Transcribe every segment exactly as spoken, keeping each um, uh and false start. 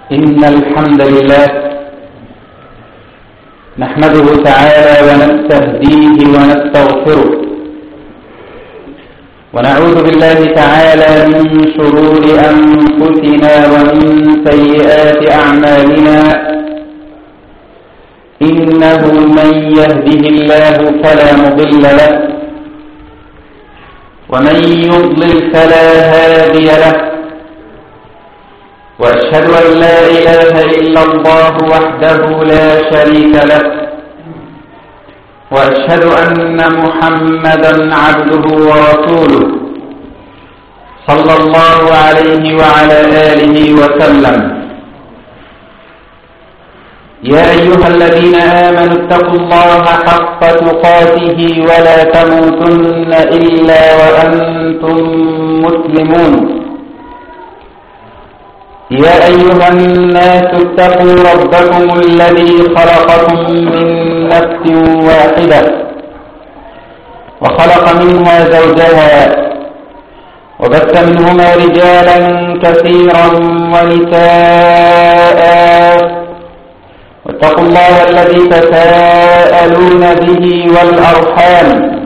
إن الحمد لله نحمده تعالى ونستهديه ونستغفره ونعوذ بالله تعالى من شرور أنفسنا ومن سيئات أعمالنا إنه من يهده الله فلا مضل له ومن يضلل فلا هادي له وأشهد أن لا إله إلا الله وحده لا شريك له وأشهد أن محمدا عبده ورسوله صلى الله عليه وعلى آله وسلم يا أيها الذين آمنوا اتقوا الله حق تقاته ولا تموتن إلا وأنتم مسلمون يا أيها الناس اتقوا ربكم الذي خلقكم من نفس واحدة وخلق منها زوجها وبث منهما رجالا كثيرا ونساء واتقوا الله الذي تساءلون به والأرحام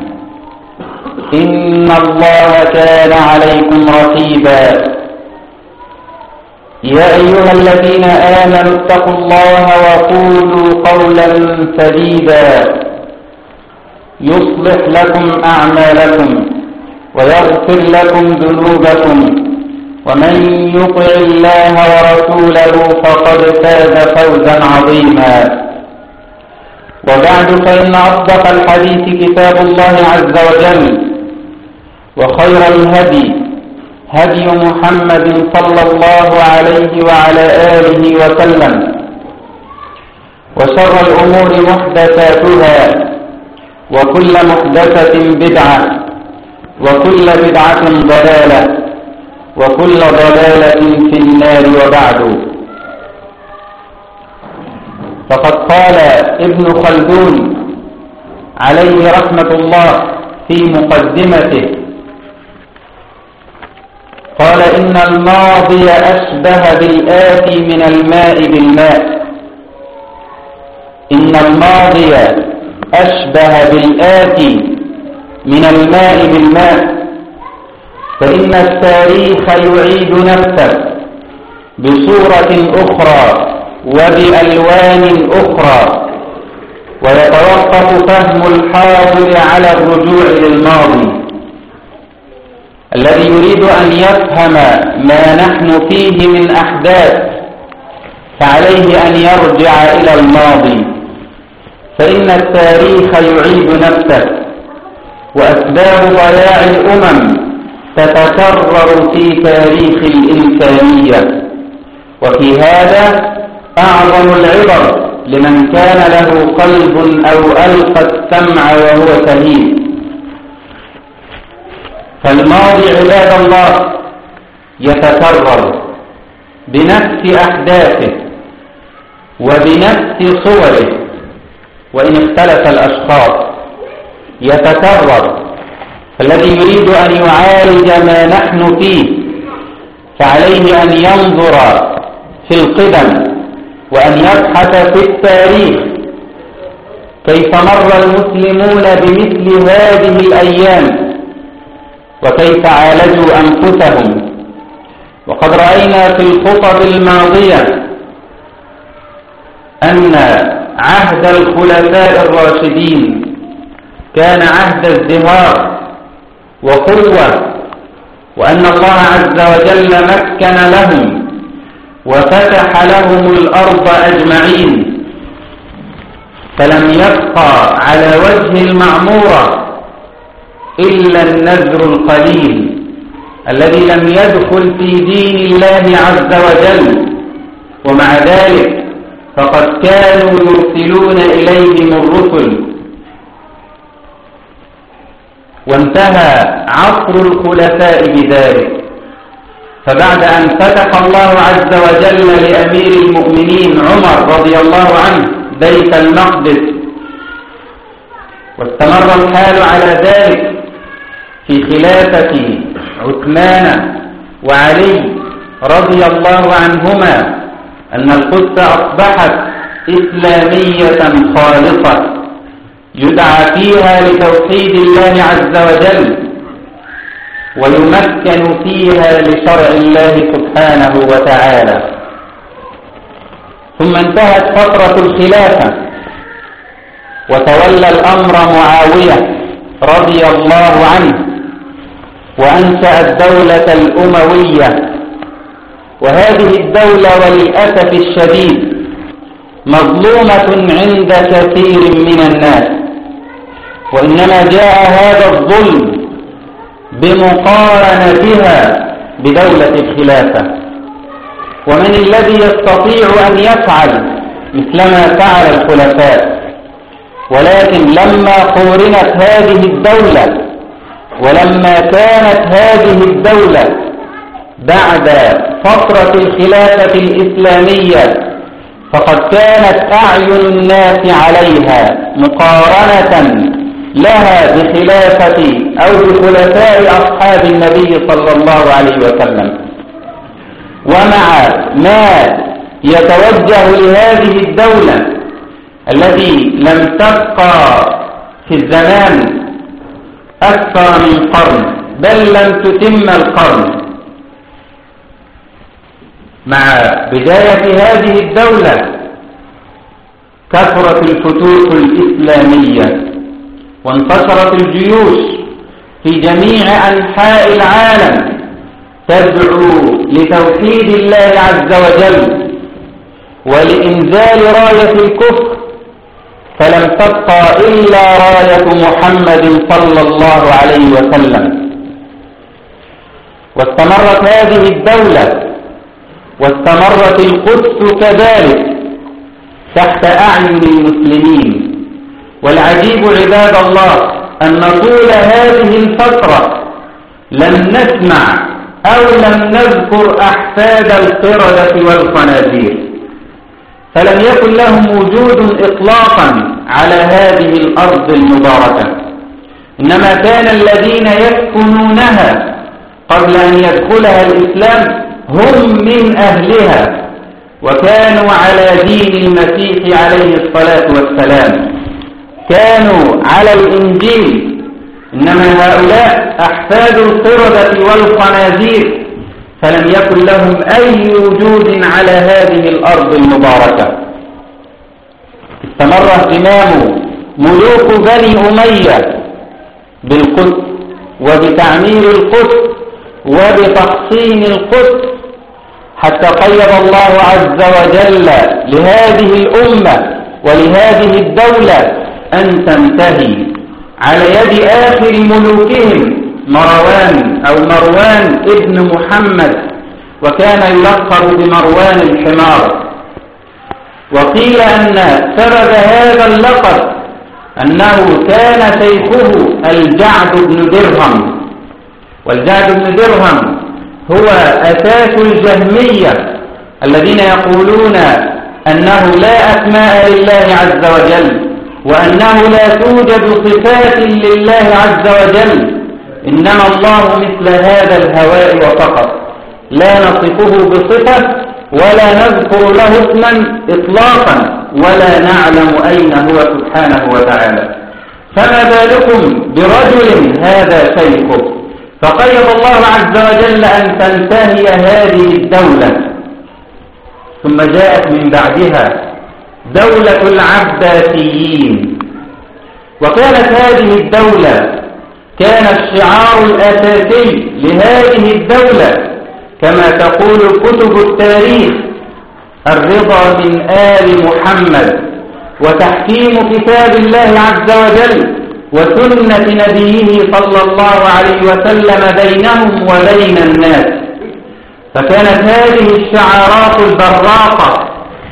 إن الله كان عليكم رقيبا يا أيها الذين آمنوا اتقوا الله وقولوا قولا سديدا يصلح لكم أعمالكم ويغفر لكم ذنوبكم ومن يطع الله ورسوله فقد فاز فوزا عظيما وبعد فإن أصدق الحديث كتاب الله عز وجل وخير الهدي هدي محمد صلى الله عليه وعلى آله وسلم وشر الأمور محدثاتها وكل محدثة بدعة وكل بدعة ضلالة وكل ضلالة في النار وبعد فقد قال ابن خلدون عليه رحمة الله في مقدمته قال إن الماضي أشبه بالآتي من الماء بالماء إن الماضي أشبه بالآتي من الماء بالماء فإن التاريخ يعيد نفسه بصورة أخرى وبألوان أخرى ويتوقف فهم الحاضر على الرجوع للماضي الذي يريد أن يفهم ما نحن فيه من أحداث فعليه أن يرجع إلى الماضي فإن التاريخ يعيد نفسه وأسباب ضياع الأمم تتكرر في تاريخ الإنسانية وفي هذا أعظم العبر لمن كان له قلب أو ألقى السمع وهو شهيد فالماضي عباد الله يتكرر بنفس أحداثه وبنفس صوره وإن اختلف الأشخاص يتكرر فالذي يريد أن يعالج ما نحن فيه فعليه أن ينظر في القدم وأن يبحث في التاريخ كيف مر المسلمون بمثل هذه الأيام وكيف عالجوا أنفسهم وقد رأينا في الخطب الماضية أن عهد الخلفاء الراشدين كان عهد ازدهار وقوة وأن الله عز وجل مكن لهم وفتح لهم الأرض أجمعين فلم يبقى على وجه المعمورة إلا النذر القليل الذي لم يدخل في دين الله عز وجل ومع ذلك فقد كانوا يرسلون إليهم الرسل وانتهى عصر الخلفاء بذلك فبعد أن فتح الله عز وجل لأمير المؤمنين عمر رضي الله عنه بيت المقدس واستمر الحال على ذلك في خلافة عثمان وعلي رضي الله عنهما أن القدس أصبحت إسلامية خالصة يدعى فيها لتوحيد الله عز وجل ويمكن فيها لشرع الله سبحانه وتعالى. ثم انتهت فترة الخلافة وتولى الأمر معاوية رضي الله عنه وأنشأ الدولة الأموية، وهذه الدولة وللأسف الشديد مظلومة عند كثير من الناس، وإنما جاء هذا الظلم بمقارنتها بدولة الخلافة. ومن الذي يستطيع أن يفعل مثلما فعل الخلفاء؟ ولكن لما قورنت هذه الدولة ولما كانت هذه الدولة بعد فترة الخلافة الإسلامية فقد كانت أعين الناس عليها مقارنة لها بخلافة أو بخلفاء أصحاب النبي صلى الله عليه وسلم. ومع ما يتوجه لهذه الدولة التي لم تبقى في الزمان أكثر من قرن بل لم تتم القرن، مع بداية هذه الدولة كثرت الفتوح الإسلامية وانتشرت الجيوش في جميع أنحاء العالم تدعو لتوحيد الله عز وجل ولإنزال راية الكفر، فلم تبقى إلا راية محمد صلى الله عليه وسلم. واستمرت هذه الدولة واستمرت القدس كذلك تحت أعين المسلمين. والعجيب عباد الله أن طول هذه الفترة لم نسمع أو لم نذكر أحفاد القردة والخنازير، فلم يكن لهم وجود إطلاقا على هذه الأرض المباركة، إنما كان الذين يسكنونها قبل أن يدخلها الإسلام هم من أهلها وكانوا على دين المسيح عليه الصلاة والسلام، كانوا على الإنجيل. إنما هؤلاء أحفاد القردة والخنازير فلم يكن لهم أي وجود على هذه الأرض المباركة. استمر اهتمام ملوك بني أمية بالقدس وبتعمير القدس وبتحصين القدس حتى قيض الله عز وجل لهذه الأمة ولهذه الدولة أن تنتهي على يد آخر ملوكهم مروان أو مروان ابن محمد، وكان يلقب بمروان الحمار. وقيل أن سبب هذا اللقب أنه كان شيخه الجعد بن درهم، والجعد بن درهم هو أساس الجهمية الذين يقولون أنه لا أسماء لله عز وجل وأنه لا توجد صفات لله عز وجل، إنما الله مثل هذا الهواء وفقط، لا نصفه بصفة ولا نذكر له اسما إطلاقا ولا نعلم أين هو سبحانه وتعالى. فما بالكم برجل هذا شيخه؟ فقيض الله عز وجل أن تنتهي هذه الدولة، ثم جاءت من بعدها دولة العباسيين. وكانت هذه الدولة كان الشعار الأساسي لهذه الدولة كما تقول كتب التاريخ الرضا من آل محمد وتحكيم كتاب الله عز وجل وسنة نبيه صلى الله عليه وسلم بينهم وبين الناس. فكانت هذه الشعارات البراقة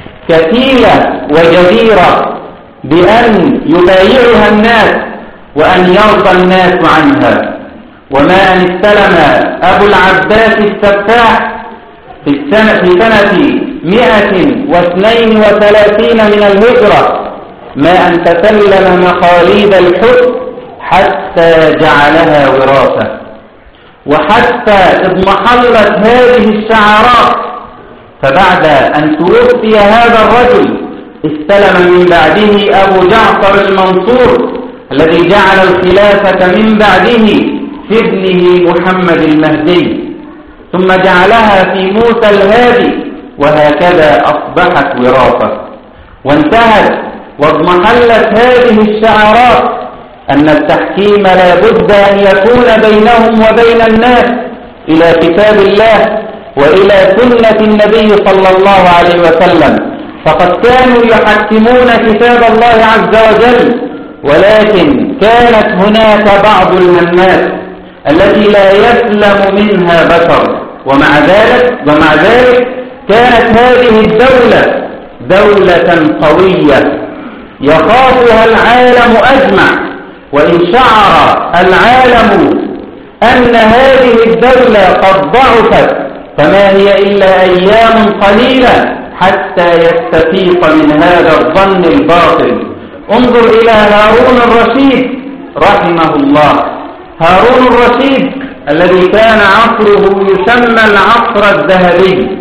كثيرة وجديرة بأن يبايعها الناس وأن يرضى الناس عنها. وما أن استلم أبو العباس السفاح في السنة, في سنة مئة واثنين وثلاثين من الهجرة ما أن تسلم مخاليد الحكم حتى جعلها وراثة. وحتى اضمحلت هذه الشعارات فبعد أن توفي هذا الرجل استلم من بعده أبو جعفر المنصور الذي جعل الخلافة من بعده في ابنه محمد المهدي، ثم جعلها في موسى الهادي، وهكذا أصبحت وراثة وانتهت واضمحلت هذه الشعارات أن التحكيم لا بد أن يكون بينهم وبين الناس إلى كتاب الله وإلى سنة النبي صلى الله عليه وسلم، فقد كانوا يحكمون كتاب الله عز وجل، ولكن كانت هناك بعض الهمات التي لا يسلم منها بشر، ومع ذلك ومع ذلك كانت هذه الدولة دولة قوية يخافها العالم أجمع، وإن شعر العالم أن هذه الدولة قد ضعفت فما هي إلا أيام قليلة حتى يستفيق من هذا الظن الباطل. انظر إلى هارون الرشيد رحمه الله، هارون الرشيد الذي كان عصره يسمى العصر الذهبي،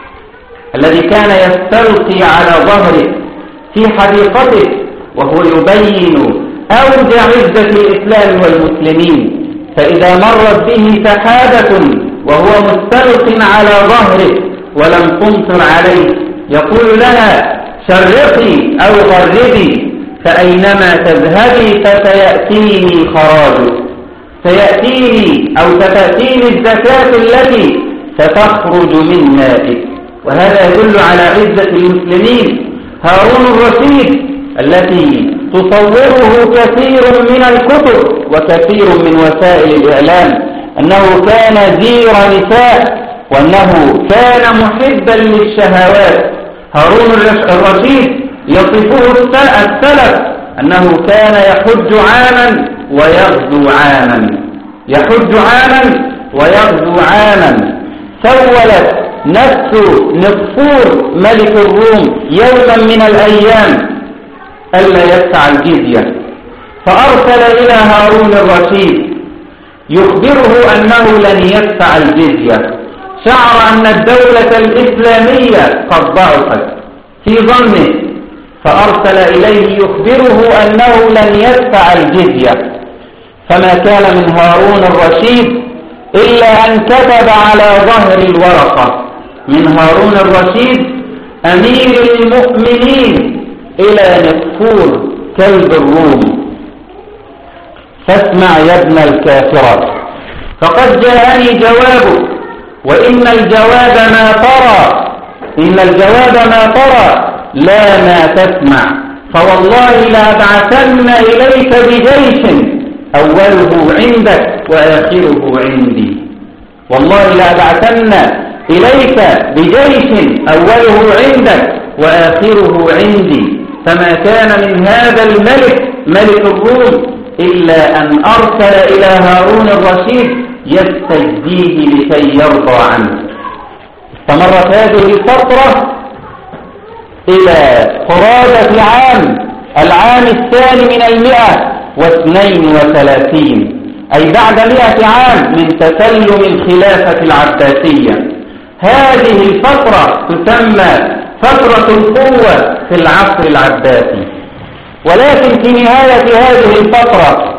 الذي كان يستلقي على ظهره في حديقته وهو يبين أوج عزة الإسلام والمسلمين، فإذا مرت به سحابة وهو مستلق على ظهره ولم تمطر عليه يقول لها شرقي أو غربي فأينما تذهبي فسيأتيني خراج، سيأتيني أو ستأتيني الزكاة التي ستخرج من مائك. وهذا يدل على عزة المسلمين. هارون الرشيد التي تصوره كثير من الكتب وكثير من وسائل الإعلام أنه كان زير نساء وأنه كان محبا للشهوات. هارون الرشيد يصفه السلف أنه كان يحج عاما ويغزو عاما، يحج عاما ويغزو عاما. سولت نفس نصفور ملك الروم يوما من الأيام ألا يدفع الجزية، فأرسل إلى هارون الرشيد يخبره أنه لن يدفع الجزية. شعر أن الدولة الإسلامية قد ضعفت في ظنه، فأرسل إليه يخبره أنه لن يدفع الجزية. فما كان من هارون الرشيد إلا أن كتب على ظهر الورقة من هارون الرشيد أمير المؤمنين إلى نصفور كلب الروم، فاسمع يا ابن الكافرة فقد جاءني جوابك، وإن الجواب ما ترى، إن الجواب ما ترى لا ما تسمع، فوالله لأبعثن إليك بجيش أوله عندك وآخره عندي، والله لأبعثن إليك بجيش أوله عندك وآخره عندي. فما كان من هذا الملك ملك الروم إلا أن أرسل إلى هارون الرشيد يستجديه لكي يرضى عنه. استمرت هذه الفترة إلى قرابة عام العام الثاني من المئة واثنين وثلاثين، أي بعد مئة عام من تسلم الخلافة العباسية. هذه الفترة تسمى فترة القوة في العصر العباسي. ولكن في نهاية هذه الفترة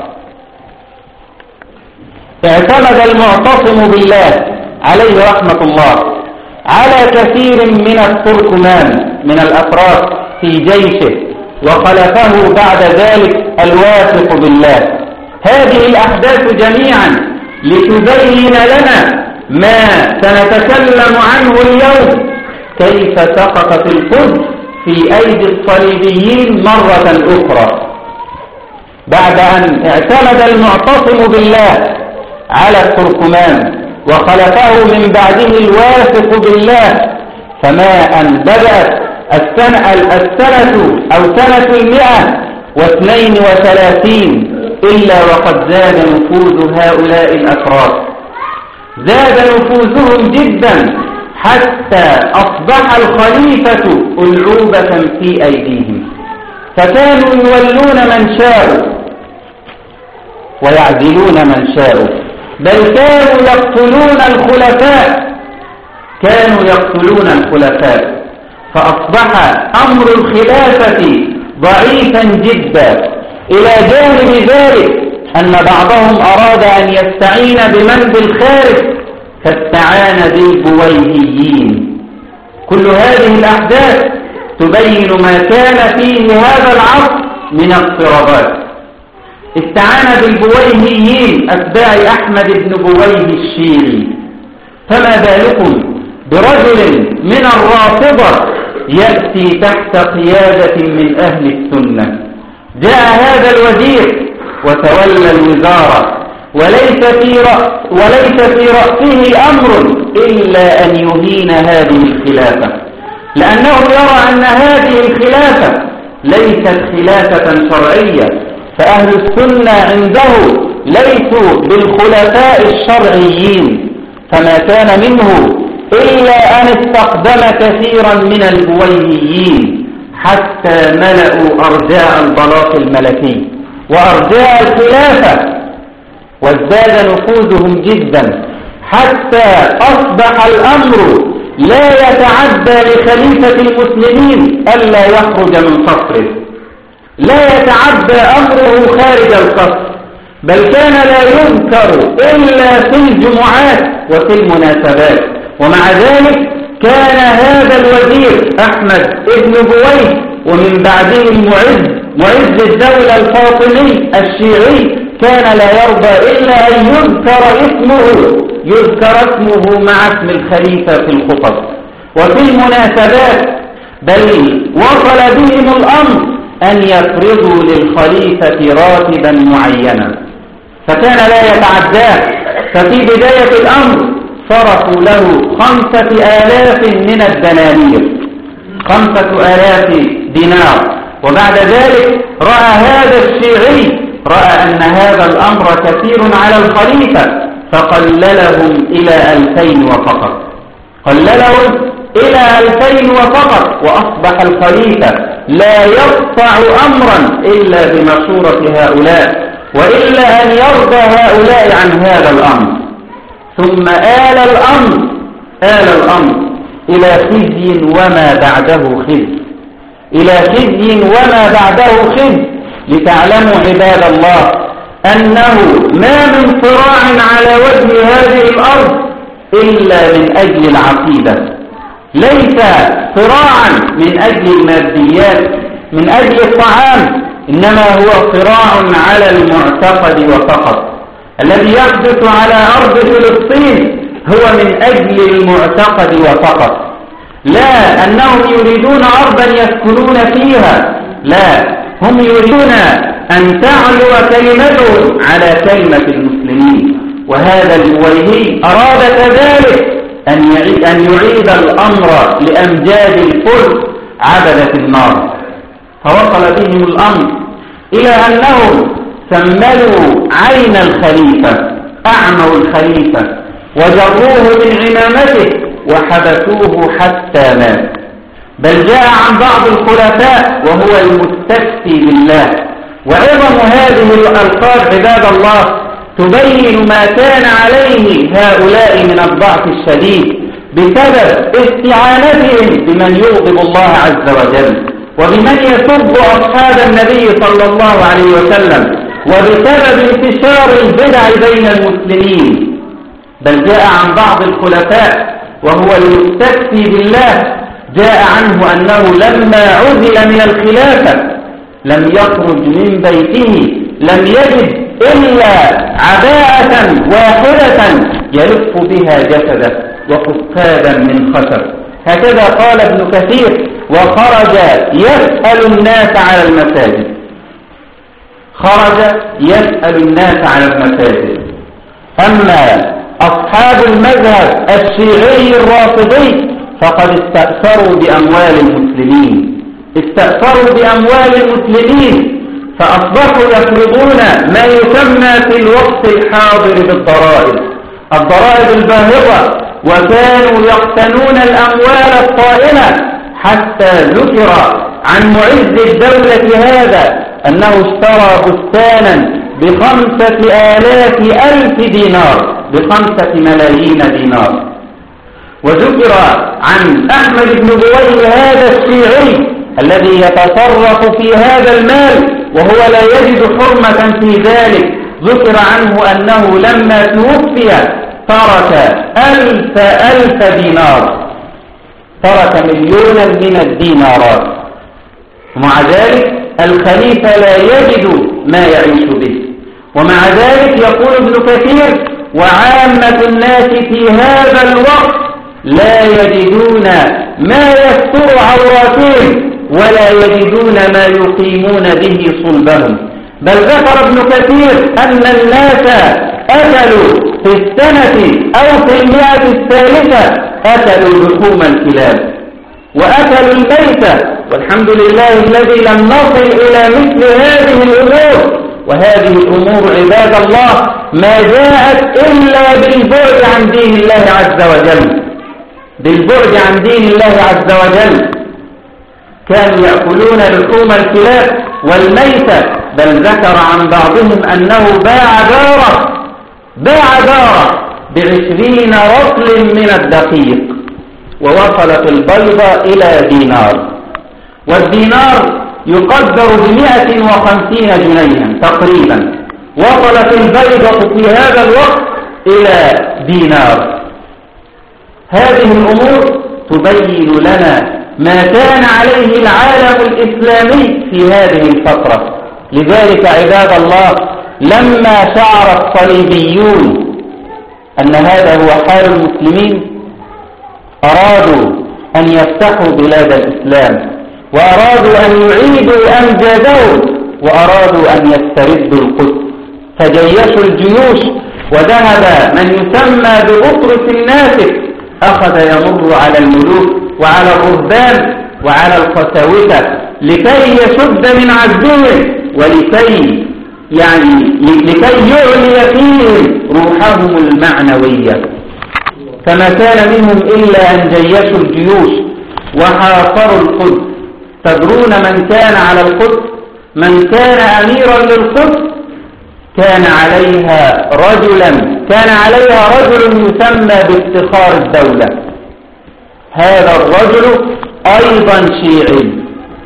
اعتمد المعتصم بالله عليه رحمة الله على كثير من التركمان من الأتراك في جيشه، وخلفه بعد ذلك الواثق بالله. هذه الأحداث جميعا لتبين لنا ما سنتكلم عنه اليوم، كيف سقطت القدس في أيدي الصليبيين مرة أخرى. بعد أن اعتمد المعتصم بالله على التركمان وخلفه من بعده الواثق بالله، فما أن بدأت السنة, السنة أو سنة المئة واثنين وثلاثين إلا وقد زاد نفوذ هؤلاء الأتراك، زاد نفوذهم جدا حتى أصبح الخليفة ألعوبة في أيديهم، فكانوا يولون من شاءوا ويعزلون من شاءوا، بل كانوا يقتلون الخلفاء، كانوا يقتلون الخلفاء، فأصبح أمر الخلافة ضعيفا جدا، إلى جانب ذلك أن بعضهم أراد أن يستعين بمن بالخارج فاستعان بالبويهيين. كل هذه الأحداث تبين ما كان فيه هذا العصر من اضطرابات. استعان بالبويهيين أتباع أحمد بن بويه الشيعي، فما بالكم برجل من الرافضة يأتي تحت قيادة من أهل السنة. جاء هذا الوزير وتولى الوزارة، وليس في رأس وليس في رأسه أمر إلا أن يهين هذه الخلافة، لأنه يرى أن هذه الخلافة ليست خلافة شرعية، فأهل السنة عنده ليسوا بالخلفاء الشرعيين، فما كان منه إلا أن استخدم كثيرا من البويهيين حتى ملأوا أرجاء البلاط الملكي وأرجاء الخلافة، وازداد نفوذهم جدا حتى أصبح الأمر لا يتعدى لخليفة المسلمين ألا يخرج من قصره، لا يتعدى أمره خارج القصر، بل كان لا يذكر إلا في الجمعات وفي المناسبات. ومع ذلك كان هذا الوزير أحمد ابن بويه ومن بعده المعز معز الدولة الفاطمي الشيعي كان لا يرضى إلا أن يذكر اسمه يذكر اسمه مع اسم الخليفة في الخطب وفي المناسبات، بل وصل بهم الأمر أن يفرضوا للخليفة راتبا معينا فكان لا يتعداه. ففي بداية الأمر صرفوا له خمسة آلاف من الدنانير، خمسة آلاف دينار، وبعد ذلك رأى هذا الشيعي رأى أن هذا الأمر كثير على الخليفة فقللهم إلى ألفين وفقط، قللهم إلى ألفين وفقط، وأصبح الخليفة لا يقطع أمرا إلا بمشورة هؤلاء، وإلا أن يرضى هؤلاء عن هذا الأمر. ثم آل الأمر آل الأمر إلى خزي وما بعده خزي، إلى خزي وما بعده خزي، لتعلموا عباد الله أنه ما من صراع على وجه هذه الأرض إلا من أجل العقيدة، ليس صراعا من أجل الماديات من أجل الطعام، إنما هو صراع على المعتقد وفقط. الذي يحدث على أرض فلسطين هو من أجل المعتقد وفقط، لا أنهم يريدون أرضا يسكنون فيها، لا، هم يريدون أن تعلو كلمتهم على كلمة المسلمين. وهذا البويهي أراد كذلك أن يعيد الأمر لأمجاد الفرس عبدة النار، فوصل بهم الأمر إلى أنهم سملوا عين الخليفة، أعموا الخليفة وجروه من عمامته وحبسوه حتى مات. بل جاء عن بعض الخلفاء وهو المستفتي بالله. وعظم هذه الألقاب عباد الله تبين ما كان عليه هؤلاء من الضعف الشديد بسبب استعانتهم بمن يغضب الله عز وجل وبمن يسب أصحاب النبي صلى الله عليه وسلم، وبسبب انتشار البدع بين المسلمين. بل جاء عن بعض الخلفاء وهو المستفتي بالله جاء عنه أنه لما عزل من الخلافة لم يخرج من بيته لم يجد إلا عباءة واحدة يلف بها جسده وقفادا من خشب، هكذا قال ابن كثير. وخرج يسأل الناس على المساجد، خرج يسأل الناس على المساجد. أما أصحاب المذهب الشيعي الرافضي فقد استأثروا بأموال المسلمين، استأثروا بأموال المسلمين فأصبحوا يفرضون ما يسمى في الوقت الحاضر بالضرائب، الضرائب الباهظة، وكانوا يقتنون الأموال الطائلة، حتى ذكر عن معز الدولة هذا أنه اشترى بستانا بخمسة آلاف ألف دينار، بخمسة ملايين دينار. وذكر عن أحمد بن بويه هذا الشيعي الذي يتصرف في هذا المال وهو لا يجد حرمة في ذلك، ذكر عنه أنه لما توفي ترك ألف ألف دينار، ترك مليونا من الدينارات، ومع ذلك الخليفة لا يجد ما يعيش به. ومع ذلك يقول ابن كثير: وعامة الناس في هذا الوقت لا يجدون ما يستر عوراتهم ولا يجدون ما يقيمون به صلبهم. بل ذكر ابن كثير أن الناس أكلوا في السنة أو في المئة الثالثة أكلوا لحوم الكلاب وأكلوا الميتة، والحمد لله الذي لم نصل إلى مثل هذه الأمور. وهذه الأمور عباد الله ما جاءت إلا بالبعد عن دين الله عز وجل، بالبعد عن دين الله عز وجل. كانوا يأكلون لحوم الكلاب والميتة، بل ذكر عن بعضهم أنه باع داره باع داره بعشرين رطل من الدقيق، ووصلت البيضة إلى دينار، والدينار يقدر بمئة وخمسين جنيها تقريبا، وصلت البيضة في هذا الوقت إلى دينار. هذه الأمور تبين لنا ما كان عليه العالم الإسلامي في هذه الفترة. لذلك عباد الله لما شعر الصليبيون أن هذا هو حال المسلمين أرادوا أن يفتحوا بلاد الإسلام، وأرادوا أن يعيدوا أمجادهم، وأرادوا أن يستردوا القدس، فجيشوا الجيوش، وذهب من يسمى ببطرس الناسك أخذ يمر على الملوك وعلى الرهبان وعلى القساوسة لكي يشد من عزهم ولكي يعني لكي يعلي فيهم روحهم المعنوية. فما كان منهم إلا أن جيشوا الجيوش وحاصروا القدس. تدرون من كان على القدس؟ من كان أميرا للقدس كان عليها رجلا كان عليها رجل يسمى بافتخار الدولة. هذا الرجل أيضا شيعي،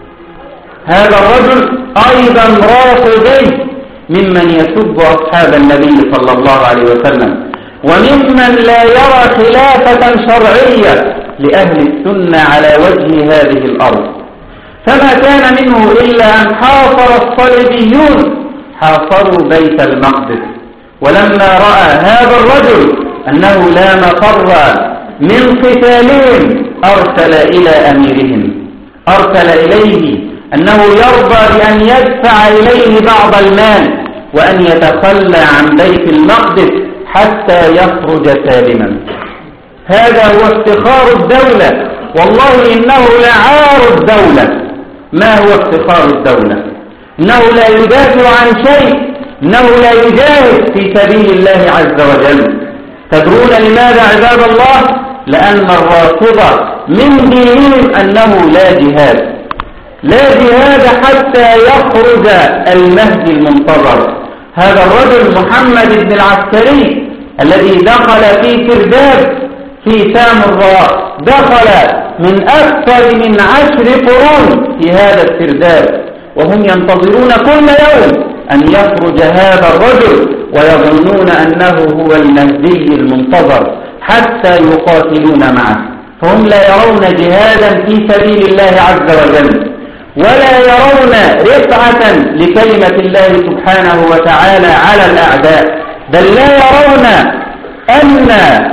هذا الرجل أيضا رافضي ممن يسب أصحاب النبي صلى الله عليه وسلم، وممن لا يرى خلافة شرعية لأهل السنة على وجه هذه الأرض. فما كان منه إلا أن حاصر الصليبيون حاصروا بيت المقدس. ولما رأى هذا الرجل أنه لا مفر من قتالهم أرسل إلى أميرهم، أرسل إليه أنه يرضى بأن يدفع إليه بعض المال وأن يتخلى عن بيت المقدس حتى يخرج سالما. هذا هو افتخار الدولة، والله إنه لعار الدولة. ما هو افتخار الدولة؟ إنه لا يدافع عن شيء، إنه لا يجاهد في سبيل الله عز وجل. تدرون لماذا عباد الله؟ لأن الرافضة من دينهم أنه لا جهاد، لا جهاد حتى يخرج المهدي المنتظر. هذا الرجل محمد بن العسكري الذي دخل في سرداب في سامراء، دخل من أكثر من عشر قرون في هذا السرداب، وهم ينتظرون كل يوم أن يخرج هذا الرجل ويظنون أنه هو المهدي المنتظر حتى يقاتلون معه. فهم لا يرون جهادا في سبيل الله عز وجل، ولا يرون رفعة لكلمة الله سبحانه وتعالى على الأعداء، بل لا يرون أن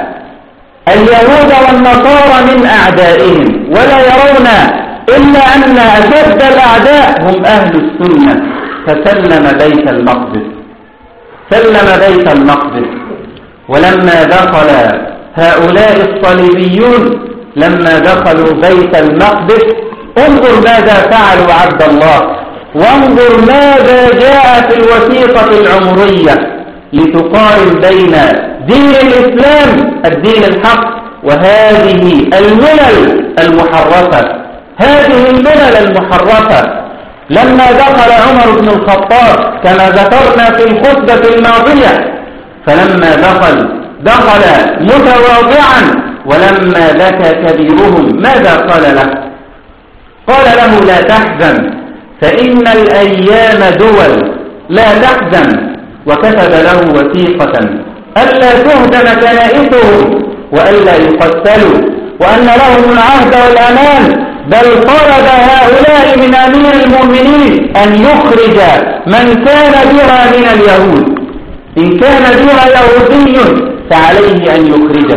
اليهود والنصارى من أعدائهم، ولا يرون إلا أن أشد الأعداء هم أهل السنة. فسلم بيت المقدس، سلم بيت المقدس. ولما دخل هؤلاء الصليبيون، لما دخلوا بيت المقدس، انظر ماذا فعلوا عبد الله، وانظر ماذا جاء في الوثيقة العمرية لتقارن بين دين الإسلام الدين الحق وهذه الملل المحرفة، هذه الملل المحرفة. لما دخل عمر بن الخطاب كما ذكرنا في الخطبة الماضية، فلما دخل دخل متواضعا ولما بكى كبيرهم ماذا قال له؟ قال له لا تحزن فإن الأيام دول، لا تحزن، وكتب له وثيقة ألا تهدم كنائسهم وألا يقتلوا وأن لهم العهد والأمان، بل طلب هؤلاء من أمير المؤمنين أن يخرج من كان بها من اليهود، إن كان بها يهودي فعليه أن يخرجه.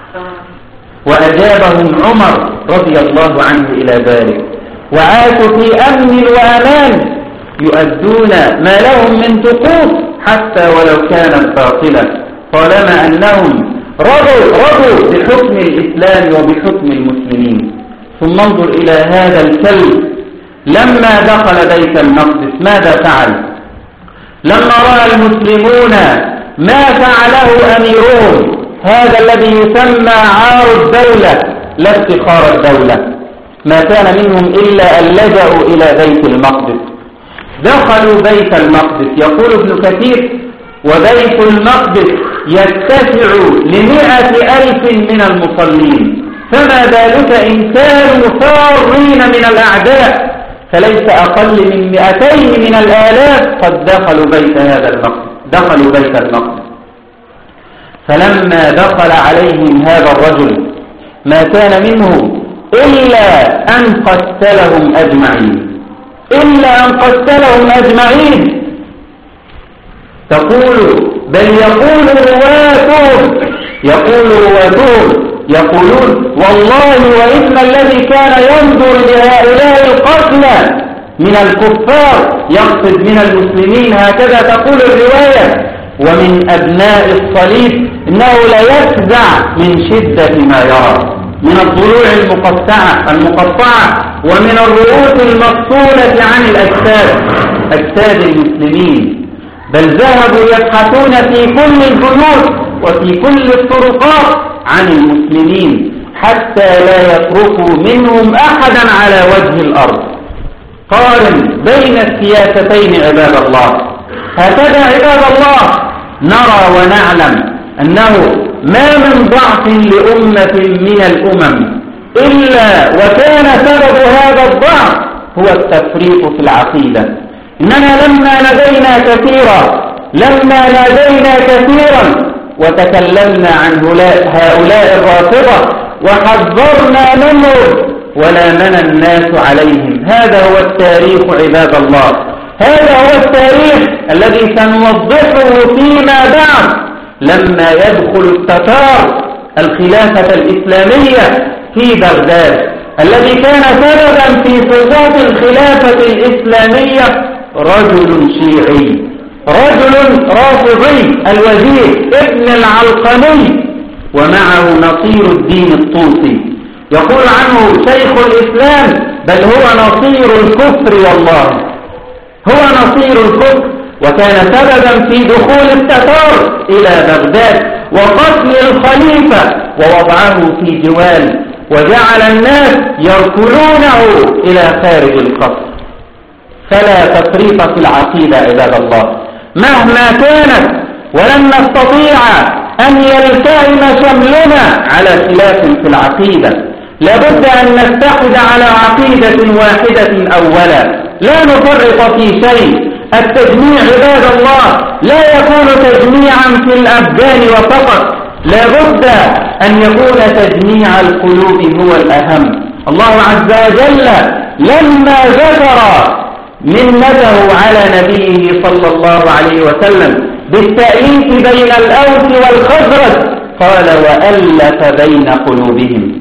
وأجابهم عمر رضي الله عنه إلى ذلك، وعاشوا في أمن وأمان يؤدون ما لهم من طقوس حتى ولو كانت باطلة، طالما أنهم رضوا رضوا بحكم الإسلام وبحكم المسلمين. ثم انظر إلى هذا الكلب لما دخل بيت المقدس ماذا فعل؟ لما رأى المسلمون ما فعله أميرهم، هذا الذي يسمى عار الدولة لا افتخار الدولة، ما كان منهم إلا أن لجأوا إلى بيت المقدس. دخلوا بيت المقدس، يقول ابن كثير وبيت المقدس يتسع لمئة ألف من المصلين، فما ذلك إن كانوا فارين من الأعداء، فليس أقل من مئتين من الآلاف قد دخلوا بيت هذا المقدس، دخلوا بيت المقدس. فلما دخل عليهم هذا الرجل ما كان منهم إلا أن قتلهم أجمعين، إلا أن قتلهم أجمعين. تقول بل يقول رواتهم يقول رواتهم يقولون والله وإن الذي كان ينظر لهؤلاء القتلى من الكفار يقصد من المسلمين، هكذا تقول الرواية، ومن أبناء الصليب إنه لا يفزع من شدة ما يرى من الضلوع المقطعة المقطعة ومن الرؤوس المفصولة عن الأجساد، أجساد المسلمين. بل ذهبوا يبحثون في كل البيوت وفي كل الطرقات عن المسلمين حتى لا يتركوا منهم أحدا على وجه الأرض. قارن بين السياستين عباد الله، هكذا عباد الله نرى ونعلم أنه ما من ضعف لأمة من الأمم إلا وكان سبب هذا الضعف هو التفريط في العقيدة. إننا لما نادينا كثيرا لما نادينا كثيرا وتكلمنا عن هؤلاء الرافضة وحذرنا منهم ولامنا الناس عليهم. هذا هو التاريخ عباد الله، هذا هو التاريخ الذي سنوضحه فيما بعد لما يدخل التتار الخلافة الإسلامية في بغداد. الذي كان سببا في سقوط الخلافة الإسلامية رجل شيعي، رجل رافضي، الوزير ابن العلقمي، ومعه نصير الدين الطوسي. يقول عنه شيخ الإسلام بل هو نصير الكفر، والله هو نصير الكفر، وكان سببا في دخول التتار إلى بغداد وقتل الخليفة ووضعه في جوال وجعل الناس يركلونه إلى خارج القصر. فلا تفريط في العقيدة عباد الله مهما كانت، ولن نستطيع أن يلتئم شملنا على خلاف في العقيدة. لابد أن نتحد على عقيدة واحدة أولا، لا نفرط في شيء. التجميع عباد الله لا يكون تجميعا في الأبدان وفقط، لابد أن يكون تجميع القلوب هو الأهم. الله عز وجل لما ذكر منته على نبيه صلى الله عليه وسلم بالتأليف بين الأوس والخزرج قال وألف بين قلوبهم،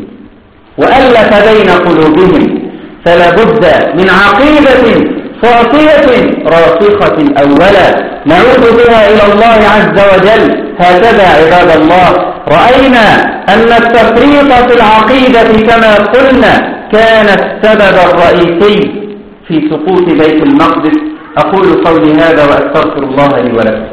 وألف بين قلوبهم. فلا بد من عقيدة صافية راسخة أولا نعود بها إلى الله عز وجل. هكذا عباد الله رأينا أن التفريط في العقيدة كما قلنا كان السبب الرئيسي في سقوط بيت المقدس. أقول قولي هذا وأستغفر الله لي ولكم.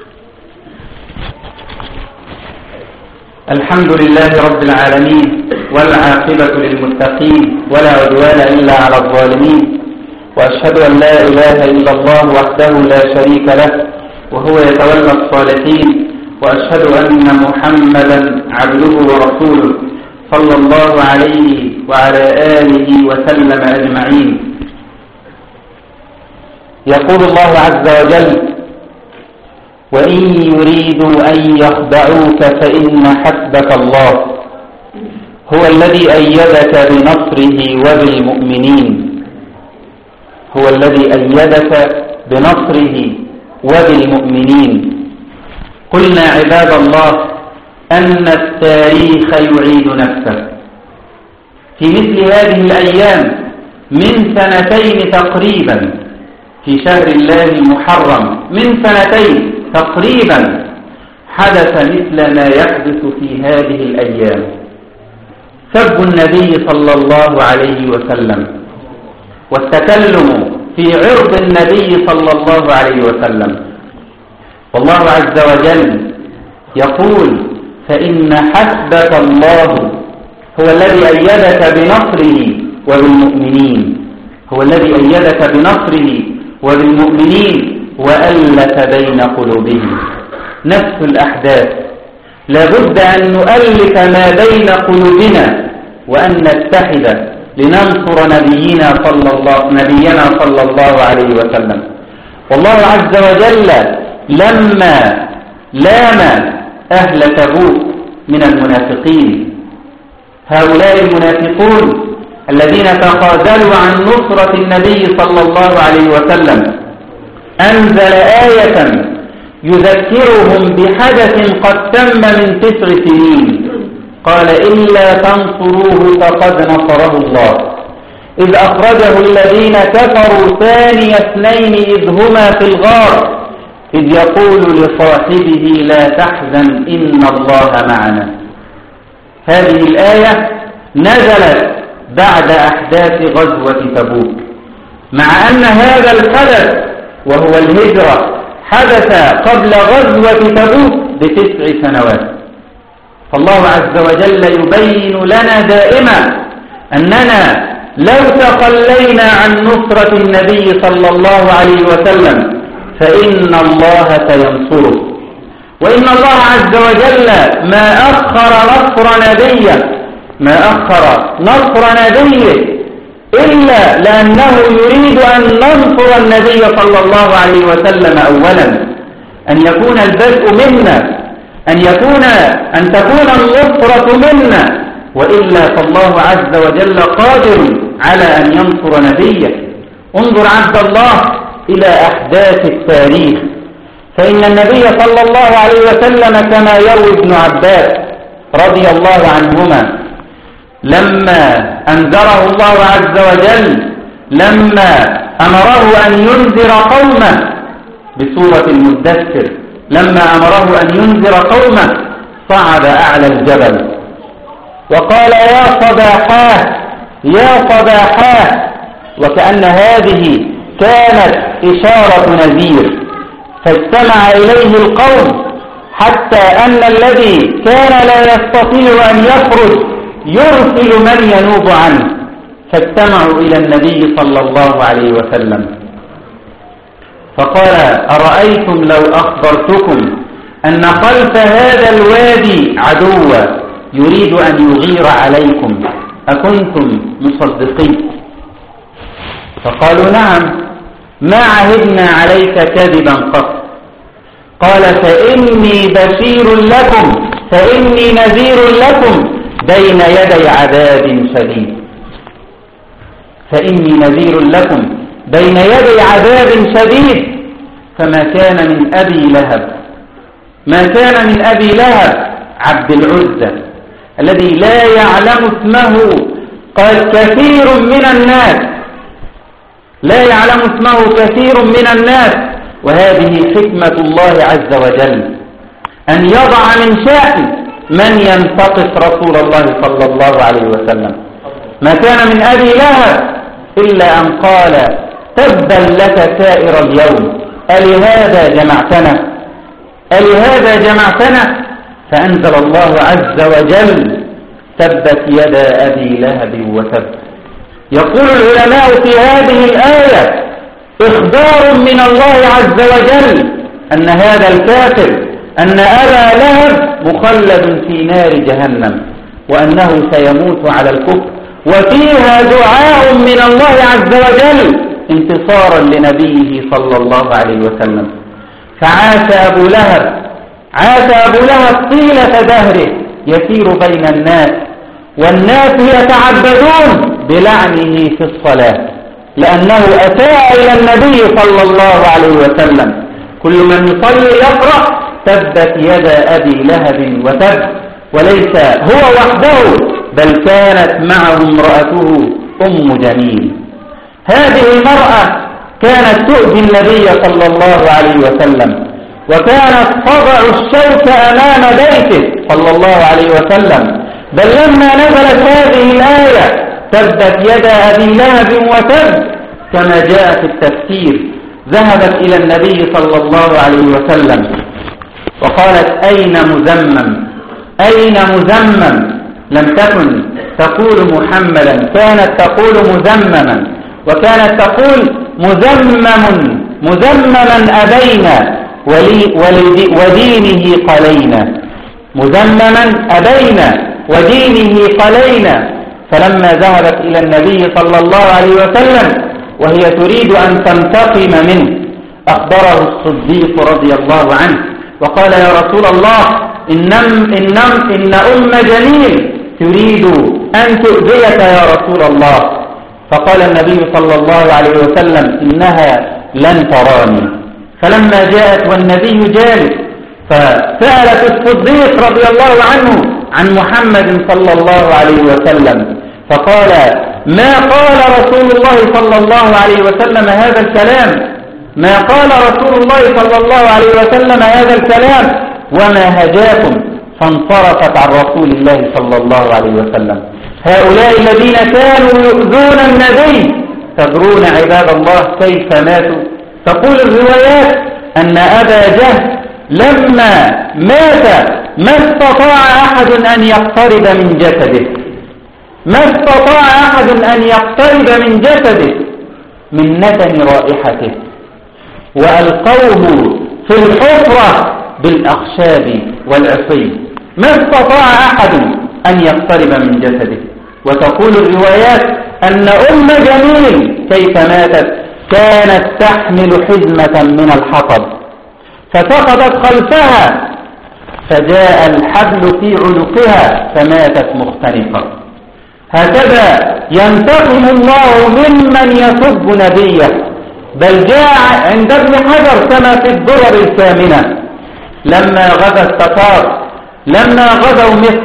الحمد لله رب العالمين، والعاقبة للمتقين ولا عدوان إلا على الظالمين، وأشهد أن لا إله إلا الله وحده لا شريك له وهو يتولى الصالحين، وأشهد أن محمدا عبده ورسوله صلى الله عليه وعلى آله وسلم أجمعين. يقول الله عز وجل: وإن يريدوا أن يخدعوك فإن حسبك الله هو الذي أيدك بنصره وبالمؤمنين هو الذي أيدك بنصره وبالمؤمنين. قلنا عباد الله أن التاريخ يعيد نفسه في مثل هذه الأيام من سنتين تقريبا، في شهر الله المحرم من سنتين تقريبا حدث مثل ما يحدث في هذه الأيام، سب النبي صلى الله عليه وسلم والتكلم في عرض النبي صلى الله عليه وسلم. والله عز وجل يقول: فإن حسبك الله هو الذي أيدك بنصره وبالمؤمنين هو الذي أيدك بنصره وبالمؤمنين وألف بين قلوبهم. نفس الأحداث، لابد أن نؤلف ما بين قلوبنا وأن نتحد لننصر نبينا صلى الله نبينا صلى الله عليه وسلم. والله عز وجل لما لام أهل تبوك من المنافقين، هؤلاء المنافقون الذين تخاذلوا عن نصرة النبي صلى الله عليه وسلم، أنزل آية يذكرهم بحدث قد تم من تسع سنين. قال: إلا تنصروه فقد نصره الله إذ أخرجه الذين كفروا ثاني اثنين إذ هما في الغار إذ يقول لصاحبه لا تحزن إن الله معنا. هذه الآية نزلت بعد أحداث غزوة تبوك، مع أن هذا الحدث وهو الهجرة حدث قبل غزوة تبوك بتسع سنوات. فالله عز وجل يبين لنا دائما أننا لو تخلينا عن نصرة النبي صلى الله عليه وسلم فإن الله سينصره، وإن الله عز وجل ما أخر نصر نبيه ما أخر نصر نبيه إلا لأنه يريد أن ننصر النبي صلى الله عليه وسلم أولا، أن يكون البدء منا، أن يكون أن تكون النصرة منا، وإلا فالله عز وجل قادر على أن ينصر نبيه. انظر عبد الله إلى أحداث التاريخ، فإن النبي صلى الله عليه وسلم كما يروي ابن عباس رضي الله عنهما لما أنذره الله عز وجل، لما أمره أن ينذر قومه بسورة المدثر، لما أمره أن ينذر قومه صعد أعلى الجبل وقال: يا صباحاه يا صباحاه، وكأن هذه كانت إشارة نذير، فاجتمع إليه القوم حتى أن الذي كان لا يستطيع أن يخرج يرسل من ينوب عنه، فاجتمعوا إلى النبي صلى الله عليه وسلم فقال: أرأيتم لو أخبرتكم أن خلف هذا الوادي عدوا يريد أن يغير عليكم أكنتم مصدقين؟ فقالوا: نعم، ما عهدنا عليك كذبا قط. قال: فإني بشير لكم فإني نذير لكم بين يدي عذاب شديد فإني نذير لكم بين يدي عذاب شديد. فما كان من أبي لهب ما كان من أبي لهب عبد العزى الذي لا يعلم اسمه قال كثير من الناس لا يعلم اسمه كثير من الناس وهذه حكمة الله عز وجل أن يضع من شأن من ينتقص رسول الله صلى الله عليه وسلم. ما كان من أبي لهب إلا أن قال: تبا لك سائر اليوم ألهذا جمعتنا ألهذا جمعتنا فأنزل الله عز وجل: تبت يدا أبي لهب وتب. يقول العلماء في هذه الآية إخبار من الله عز وجل أن هذا الكافر، أن أبا لهب مخلد في نار جهنم، وأنه سيموت على الكفر، وفيها دعاء من الله عز وجل انتصارا لنبيه صلى الله عليه وسلم. فعاش أبو لهب عاش أبو لهب طيلة دهره يسير بين الناس، والناس يتعبدون بلعنه في الصلاة لأنه أساء إلى النبي صلى الله عليه وسلم. كل من يصلي يقرأ تبت يدا أبي لهب وتب، وليس هو وحده بل كانت معه امرأته أم جميل. هذه المرأة كانت تؤذي النبي صلى الله عليه وسلم، وكانت تضع الشوك أمام بيته صلى الله عليه وسلم. بل لما نزلت هذه الآية تبت يدا أبي لهب وتب كما جاء في التفسير، ذهبت إلى النبي صلى الله عليه وسلم وقالت أين مذمم أين مذمم. لم تكن تقول محمدا، كانت تقول مذمما، وكانت تقول مذمم مذمما أبينا ودينه قلينا، مذمما أبينا ودينه قلينا. فلما ذهبت إلى النبي صلى الله عليه وسلم وهي تريد أن تنتقم منه أخبره الصديق رضي الله عنه وقال يا رسول الله إن, إن, إن أم جميل تريد أن تؤذيك يا رسول الله. فقال النبي صلى الله عليه وسلم إنها لن تراني. فلما جاءت والنبي جالس فسألت الصديق رضي الله عنه عن محمد صلى الله عليه وسلم، فقال ما قال رسول الله صلى الله عليه وسلم هذا الكلام ما قال رسول الله صلى الله عليه وسلم هذا الكلام وما هجاكم. فانصرفت عن رسول الله صلى الله عليه وسلم. هؤلاء الذين كانوا يؤذون النبي تدرون عباد الله كيف ماتوا؟ تقول الروايات أن أبا جهل لما مات ما استطاع أحد أن يقترب من جسده ما استطاع أحد أن يقترب من جسده من نتن رائحته، وألقوه في الحفرة بالأخشاب والعصي، ما استطاع أحد أن يقترب من جسده. وتقول الروايات أن أم جميل كيف ماتت كانت تحمل حزمة من الحطب فسقطت خلفها فجاء الحبل في عنقها فماتت مختنقة. هكذا ينتقم الله ممن يسب نبيه. بل جاء عند ابن حجر كما في الدرر الثامنة لما غزا التتار لما غزوا مصر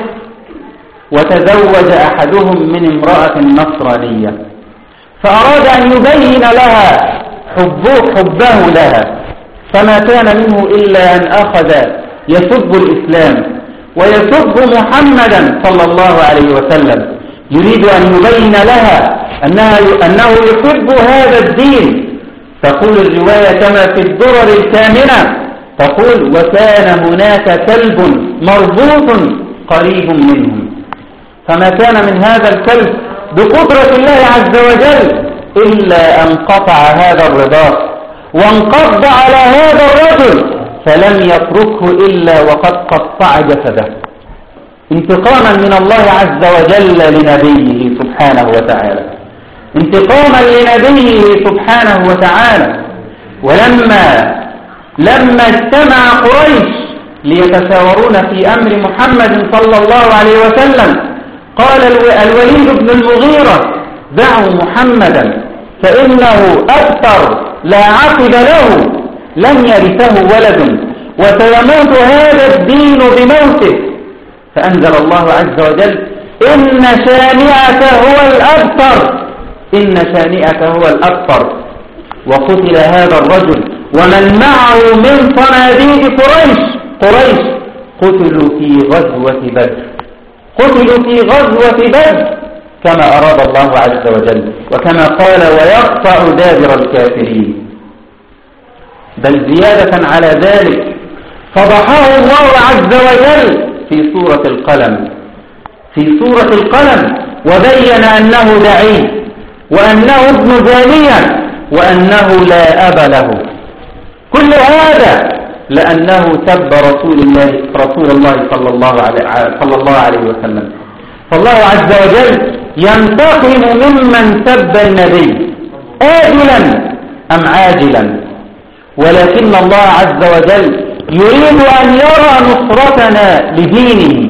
وتزوج أحدهم من امرأة نصرانية فأراد أن يبين لها حبه, حبه لها، فما كان منه إلا أن أخذ يسب الإسلام ويسب محمدا صلى الله عليه وسلم، يريد أن يبين لها أنها أنه يحب هذا الدين. تقول الرواية كما في الدرر الثامنة تقول وكان هناك كلب مربوط قريب منهم، فما كان من هذا الكلب بقدرة الله عز وجل إلا أن قطع هذا الرباط وانقض على هذا الرجل فلم يتركه إلا وقد قطع جسده انتقاما من الله عز وجل لنبيه سبحانه وتعالى انتقاما لنبيه سبحانه وتعالى. ولما لما اجتمع قريش ليتشاورون في أمر محمد صلى الله عليه وسلم قال الوليد بن المغيرة دعوا محمدا فإنه أكثر لا عقب له لن يرثه ولد وسيموت هذا الدين بموته. فأنزل الله عز وجل إن شانئك هو الأبتر إن شانئك هو الأبتر. وقتل هذا الرجل ومن معه من صناديد قريش قريش قتلوا في غزوة بدر قتلوا في غزوة بدر كما أراد الله عز وجل وكما قال ويقطع دابر الكافرين. بل زيادة على ذلك فضحاه الله عز وجل في سورة القلم في سورة القلم وبين أنه دعي وأنه ابن زانية وأنه لا أب له. كل هذا لأنه سب رسول الله رسول الله صلى الله عليه صلى الله عليه وسلم. فالله عز وجل ينتقم ممن سب النبي آجلا أم عاجلا، ولكن الله عز وجل يريد أن يرى نصرتنا لدينه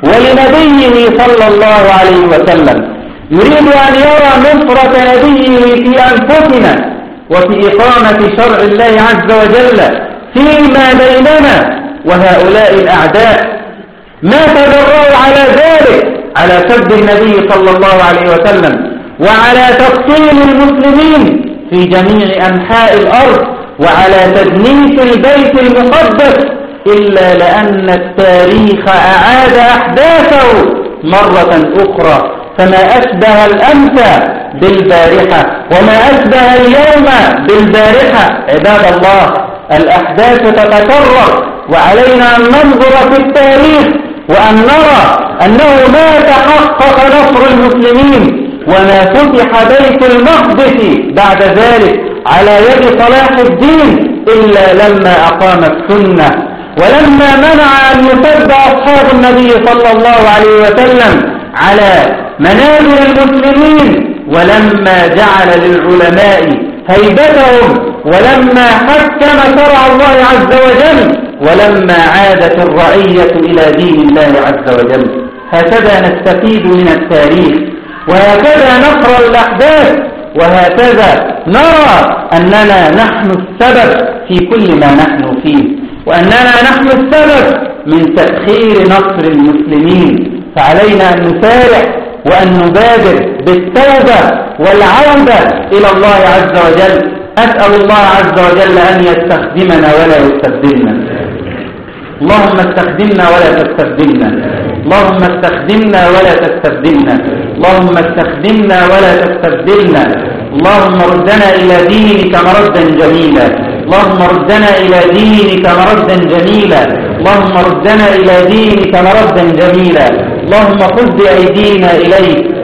ولنبيه صلى الله عليه وسلم، يريد أن يرى نصرة نبيه في أنفسنا وفي إقامة شرع الله عز وجل فيما بيننا. وهؤلاء الأعداء ما تجرؤوا على ذلك، على سب النبي صلى الله عليه وسلم وعلى تقتيل المسلمين في جميع أنحاء الأرض وعلى تدنيس البيت المقدس، إلا لأن التاريخ أعاد أحداثه مرة أخرى. فما أشبه الأمس بالبارحة وما أشبه اليوم بالبارحة. عباد الله، الأحداث تتكرر وعلينا أن ننظر في التاريخ وأن نرى أنه ما تحقق نصر المسلمين وما فتح بيت المقدس بعد ذلك على يد صلاح الدين إلا لما أقام السنة ولما منع أن يسب أصحاب النبي صلى الله عليه وسلم على منابر المسلمين، ولما جعل للعلماء هيبتهم، ولما حكم شرع الله عز وجل، ولما عادت الرعية إلى دين الله عز وجل. هكذا نستفيد من التاريخ، وهكذا نقرأ الأحداث، وهكذا نرى أننا نحن السبب في كل ما نحن فيه، وأننا نحن السبب من تأخير نصر المسلمين. فعلينا أن نسارع وأن نبادر بالتوبة والعودة إلى الله عز وجل. أسأل الله عز وجل أن يستخدمنا ولا يستبدلنا. اللهم استخدمنا ولا تستبدلنا، اللهم استخدمنا ولا تستبدلنا، اللهم استخدمنا ولا تستبدلنا. اللهم ردنا إلى دينك مردا جميلا، اللهم ردنا إلى دينك مردا جميلا، اللهم ردنا إلى دينك مردا جميلا. اللهم خذ بأيدينا إليك